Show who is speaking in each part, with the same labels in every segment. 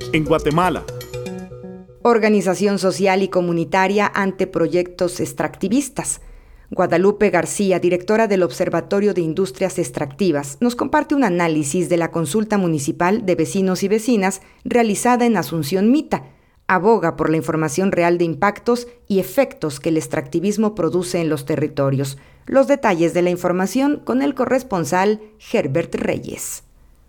Speaker 1: en Guatemala.
Speaker 2: Organización social y comunitaria ante proyectos extractivistas. Guadalupe García, directora del Observatorio de Industrias Extractivas, nos comparte un análisis de la consulta municipal de vecinos y vecinas realizada en Asunción Mita. Aboga por la información real de impactos y efectos que el extractivismo produce en los territorios. Los detalles de la información con el corresponsal Herbert Reyes.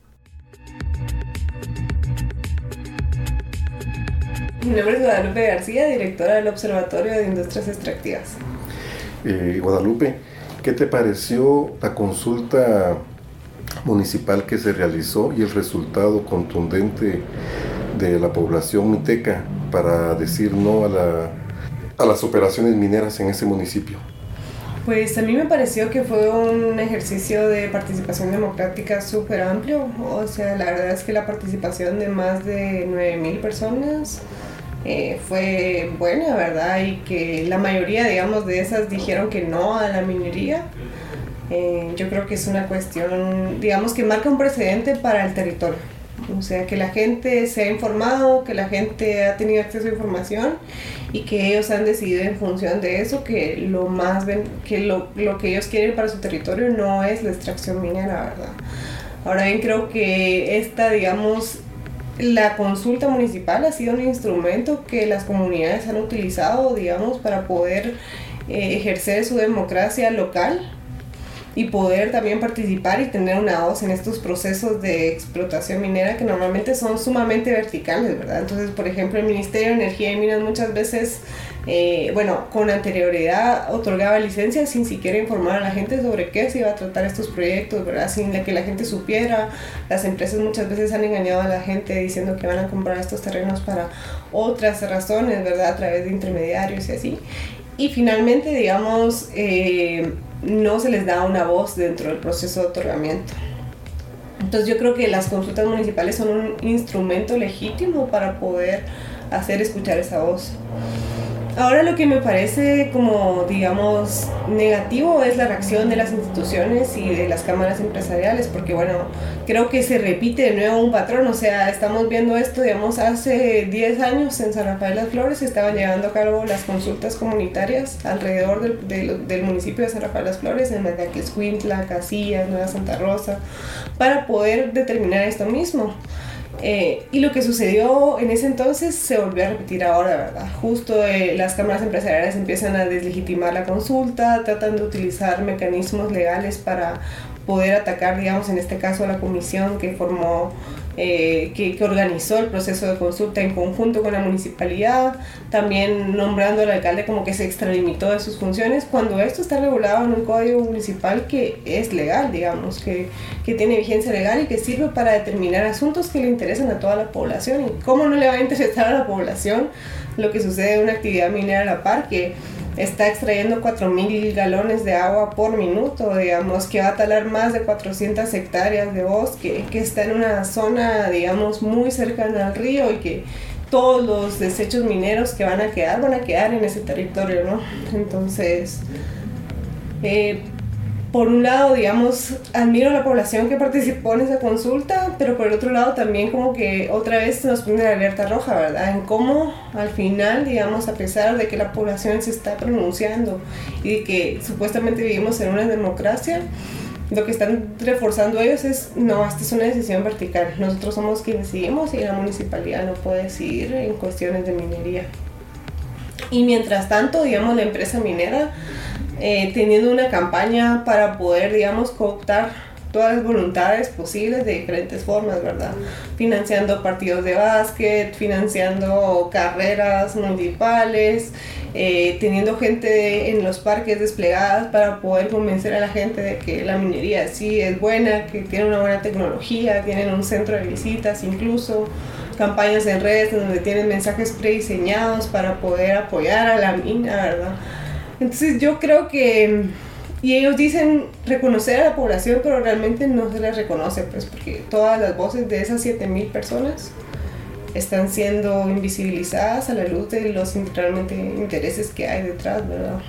Speaker 3: Mi nombre es Guadalupe García, directora del Observatorio de Industrias Extractivas.
Speaker 4: Guadalupe, ¿qué te pareció la consulta municipal que se realizó y el resultado contundente de la población miteca para decir no a las operaciones mineras en ese municipio?
Speaker 3: Pues a mí me pareció que fue un ejercicio de participación democrática súper amplio. O sea, la verdad es que la participación de más de 9,000 personas fue buena, ¿verdad? Y que la mayoría, digamos, de esas dijeron que no a la minería. Yo creo que es una cuestión, digamos, que marca un precedente para el territorio. O sea, que la gente se ha informado, que la gente ha tenido acceso a información y que ellos han decidido en función de eso que lo que ellos quieren para su territorio no es la extracción minera, ¿verdad? Ahora bien, creo que la consulta municipal ha sido un instrumento que las comunidades han utilizado, digamos, para poder ejercer su democracia local y poder también participar y tener una voz en estos procesos de explotación minera que normalmente son sumamente verticales, ¿verdad? Entonces, por ejemplo, el Ministerio de Energía y Minas muchas veces, con anterioridad otorgaba licencias sin siquiera informar a la gente sobre qué se iba a tratar estos proyectos, ¿verdad? Sin que la gente supiera. Las empresas muchas veces han engañado a la gente diciendo que van a comprar estos terrenos para otras razones, ¿verdad? A través de intermediarios y así. Y finalmente, digamos, no se les da una voz dentro del proceso de otorgamiento. Entonces yo creo que las consultas municipales son un instrumento legítimo para poder hacer escuchar esa voz. Ahora lo que me parece como, digamos, negativo es la reacción de las instituciones y de las cámaras empresariales, porque bueno, creo que se repite de nuevo un patrón. O sea, estamos viendo esto, digamos, hace 10 años en San Rafael Las Flores se estaban llevando a cabo las consultas comunitarias alrededor del municipio de San Rafael Las Flores, en Mazatlán, Casillas, Nueva Santa Rosa, para poder determinar esto mismo. Y lo que sucedió en ese entonces se volvió a repetir ahora, ¿verdad? Justo las cámaras empresariales empiezan a deslegitimar la consulta, tratan de utilizar mecanismos legales para poder atacar, digamos, en este caso a la comisión que formó, que organizó el proceso de consulta en conjunto con la municipalidad, también nombrando al alcalde como que se extralimitó de sus funciones, cuando esto está regulado en un código municipal que es legal, digamos, que tiene vigencia legal y que sirve para determinar asuntos que le interesan a toda la población. ¿Y cómo no le va a interesar a la población lo que sucede en una actividad minera a la par, que está extrayendo 4,000 galones de agua por minuto, digamos, que va a talar más de 400 hectáreas de bosque, que está en una zona, digamos, muy cercana al río y que todos los desechos mineros que van a quedar en ese territorio, ¿no? Entonces, por un lado, digamos, admiro a la población que participó en esa consulta, pero por el otro lado también como que otra vez nos prende la alerta roja, ¿verdad? En cómo al final, digamos, a pesar de que la población se está pronunciando y de que supuestamente vivimos en una democracia, lo que están reforzando ellos es, no, esta es una decisión vertical. Nosotros somos quienes decidimos y la municipalidad no puede decidir en cuestiones de minería. Y mientras tanto, digamos, la empresa minera teniendo una campaña para poder, digamos, cooptar todas las voluntades posibles de diferentes formas, ¿verdad? Financiando partidos de básquet, financiando carreras municipales, teniendo gente en los parques desplegadas para poder convencer a la gente de que la minería sí es buena, que tiene una buena tecnología, tienen un centro de visitas incluso, campañas en redes donde tienen mensajes prediseñados para poder apoyar a la mina, ¿verdad? Entonces yo creo que, y ellos dicen reconocer a la población, pero realmente no se les reconoce, pues, porque todas las voces de esas 7,000 personas están siendo invisibilizadas a la luz de los realmente intereses que hay detrás, ¿verdad?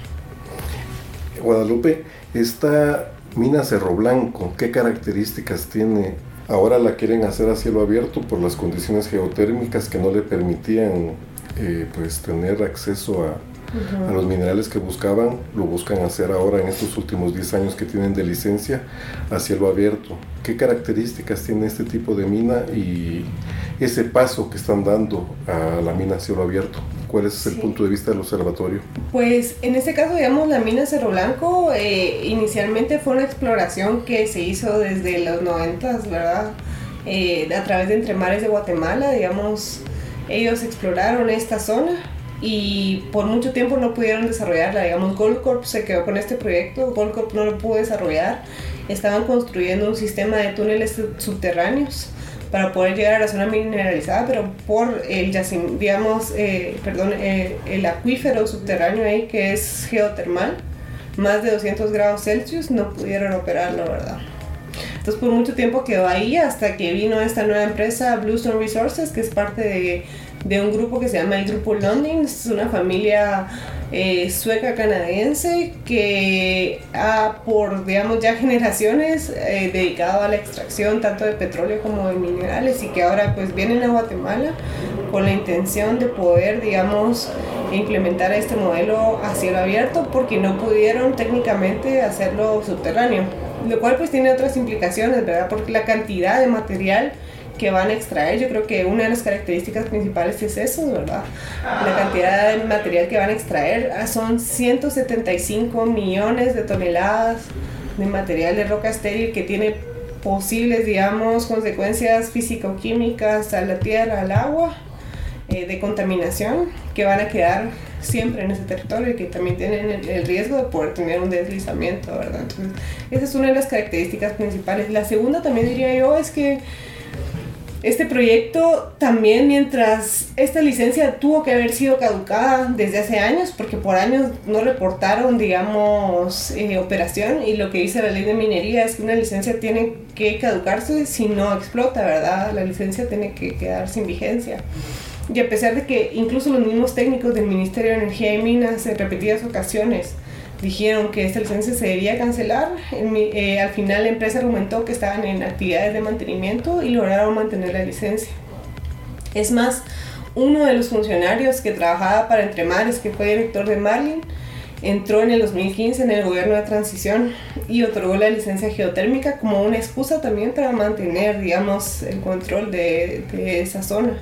Speaker 4: Guadalupe, esta mina Cerro Blanco, ¿qué características tiene Ahora la quieren hacer a cielo abierto por las condiciones geotérmicas que no le permitían pues tener acceso a los minerales que buscaban. Lo buscan hacer ahora en estos últimos 10 años que tienen de licencia a cielo abierto. ¿Qué características tiene este tipo de mina y ese paso que están dando a la mina a cielo abierto? ¿Cuál es el punto de vista del observatorio?
Speaker 3: Pues en este caso, digamos, la mina Cerro Blanco inicialmente fue una exploración que se hizo desde los 90s, ¿verdad? A través de Entre Mares de Guatemala, digamos, ellos exploraron esta zona y por mucho tiempo no pudieron desarrollarla. Digamos, Goldcorp se quedó con este proyecto, Goldcorp no lo pudo desarrollar. Estaban construyendo un sistema de túneles subterráneos para poder llegar a la zona mineralizada, pero por el el acuífero subterráneo ahí, que es geotermal, más de 200 grados Celsius, no pudieron operarlo, ¿verdad? Entonces por mucho tiempo quedó ahí hasta que vino esta nueva empresa, Bluestone Resources, que es parte de un grupo que se llama el Grupo Lundin. Es una familia sueca-canadiense que ha por, digamos, ya generaciones dedicado a la extracción tanto de petróleo como de minerales, y que ahora pues vienen a Guatemala con la intención de poder, digamos, implementar este modelo a cielo abierto, porque no pudieron técnicamente hacerlo subterráneo, lo cual pues tiene otras implicaciones, ¿verdad? Porque la cantidad de material que van a extraer, yo creo que una de las características principales es eso, ¿verdad? La cantidad de material que van a extraer son 175 millones de toneladas de material de roca estéril que tiene posibles, digamos, consecuencias físico-químicas a la tierra, al agua, de contaminación, que van a quedar siempre en ese territorio y que también tienen el riesgo de poder tener un deslizamiento, ¿verdad? Entonces, esa es una de las características principales. La segunda también diría yo es que este proyecto también, mientras esta licencia tuvo que haber sido caducada desde hace años, porque por años no reportaron, digamos, operación, y lo que dice la ley de minería es que una licencia tiene que caducarse si no explota, ¿verdad? La licencia tiene que quedar sin vigencia. Y a pesar de que incluso los mismos técnicos del Ministerio de Energía y Minas en repetidas ocasiones dijeron que esta licencia se debía cancelar, al final la empresa argumentó que estaban en actividades de mantenimiento y lograron mantener la licencia. Es más, uno de los funcionarios que trabajaba para Entre Mares, que fue director de Marlin, entró en el 2015 en el gobierno de transición y otorgó la licencia geotérmica como una excusa también para mantener, digamos, el control de esa zona.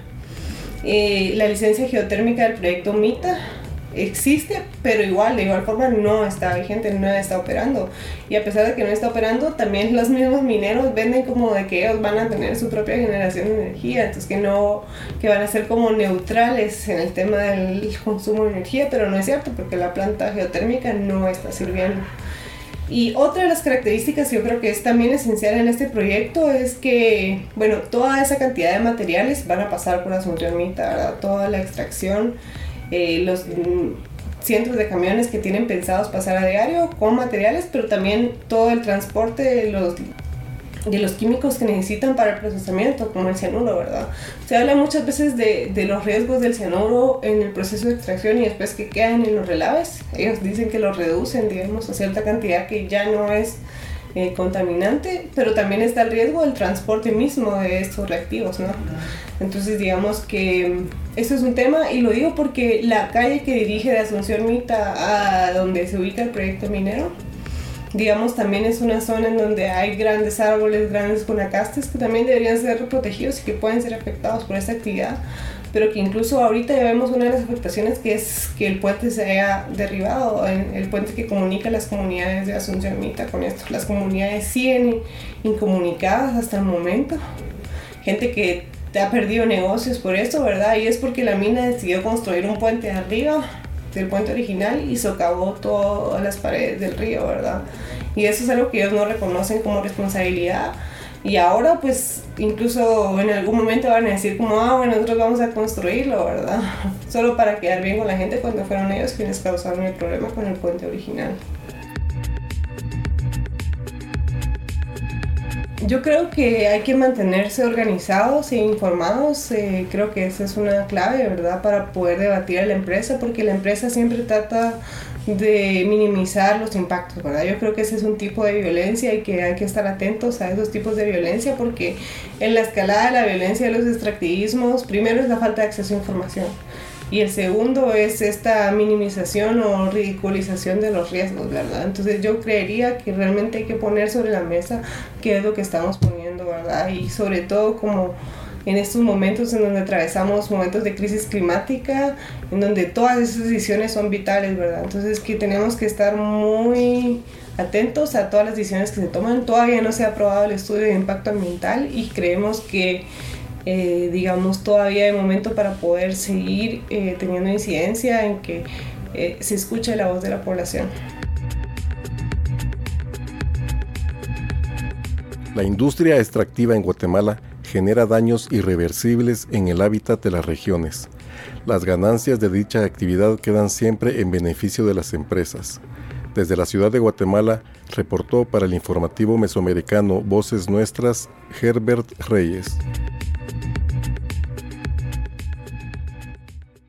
Speaker 3: La licencia geotérmica del proyecto MITA existe, pero de igual forma no está vigente, no está operando. Y a pesar de que no está operando, también los mismos mineros venden como de que ellos van a tener su propia generación de energía, entonces que van a ser como neutrales en el tema del consumo de energía, pero no es cierto, porque la planta geotérmica no está sirviendo. Y otra de las características que yo creo que es también esencial en este proyecto es que, bueno, toda esa cantidad de materiales van a pasar por Asunción Mita, ¿verdad? Toda la extracción, los cientos de camiones que tienen pensados pasar a diario con materiales, pero también todo el transporte de los químicos que necesitan para el procesamiento, como el cianuro, ¿verdad? Se habla muchas veces de los riesgos del cianuro en el proceso de extracción y después que quedan en los relaves. Ellos dicen que los reducen, digamos, a cierta cantidad que ya no es contaminante, pero también está el riesgo del transporte mismo de estos reactivos, ¿no? Entonces digamos que eso es un tema, y lo digo porque la calle que dirige de Asunción Mita a donde se ubica el proyecto minero, digamos, también es una zona en donde hay grandes árboles, grandes guanacastes que también deberían ser protegidos y que pueden ser afectados por esta actividad, pero que incluso ahorita ya vemos una de las afectaciones, que es que el puente se haya derribado, el puente que comunica las comunidades de Asunción Mita con esto. Las comunidades siguen incomunicadas hasta el momento, gente que ha perdido negocios por esto, ¿verdad? Y es porque la mina decidió construir un puente arriba del puente original y socavó todas las paredes del río, ¿verdad? Y eso es algo que ellos no reconocen como responsabilidad. Y ahora, pues, incluso en algún momento van a decir como, bueno, nosotros vamos a construirlo, ¿verdad? Solo para quedar bien con la gente, cuando fueron ellos quienes causaron el problema con el puente original. Yo creo que hay que mantenerse organizados e informados. Creo que esa es una clave, ¿verdad?, para poder debatir a la empresa, porque la empresa siempre trata de minimizar los impactos, ¿verdad? Yo creo que ese es un tipo de violencia y que hay que estar atentos a esos tipos de violencia, porque en la escalada de la violencia de los extractivismos, primero es la falta de acceso a información. Y el segundo es esta minimización o ridiculización de los riesgos, ¿verdad? Entonces yo creería que realmente hay que poner sobre la mesa qué es lo que estamos poniendo, ¿verdad? Y sobre todo como en estos momentos en donde atravesamos momentos de crisis climática, en donde todas esas decisiones son vitales, ¿verdad? Entonces que tenemos que estar muy atentos a todas las decisiones que se toman. Todavía no se ha aprobado el estudio de impacto ambiental y creemos que todavía hay momento para poder seguir teniendo incidencia en que se escuche la voz de la población.
Speaker 4: La industria extractiva en Guatemala genera daños irreversibles en el hábitat de las regiones. Las ganancias de dicha actividad quedan siempre en beneficio de las empresas. Desde la ciudad de Guatemala, reportó para el informativo mesoamericano Voces Nuestras, Herbert Reyes.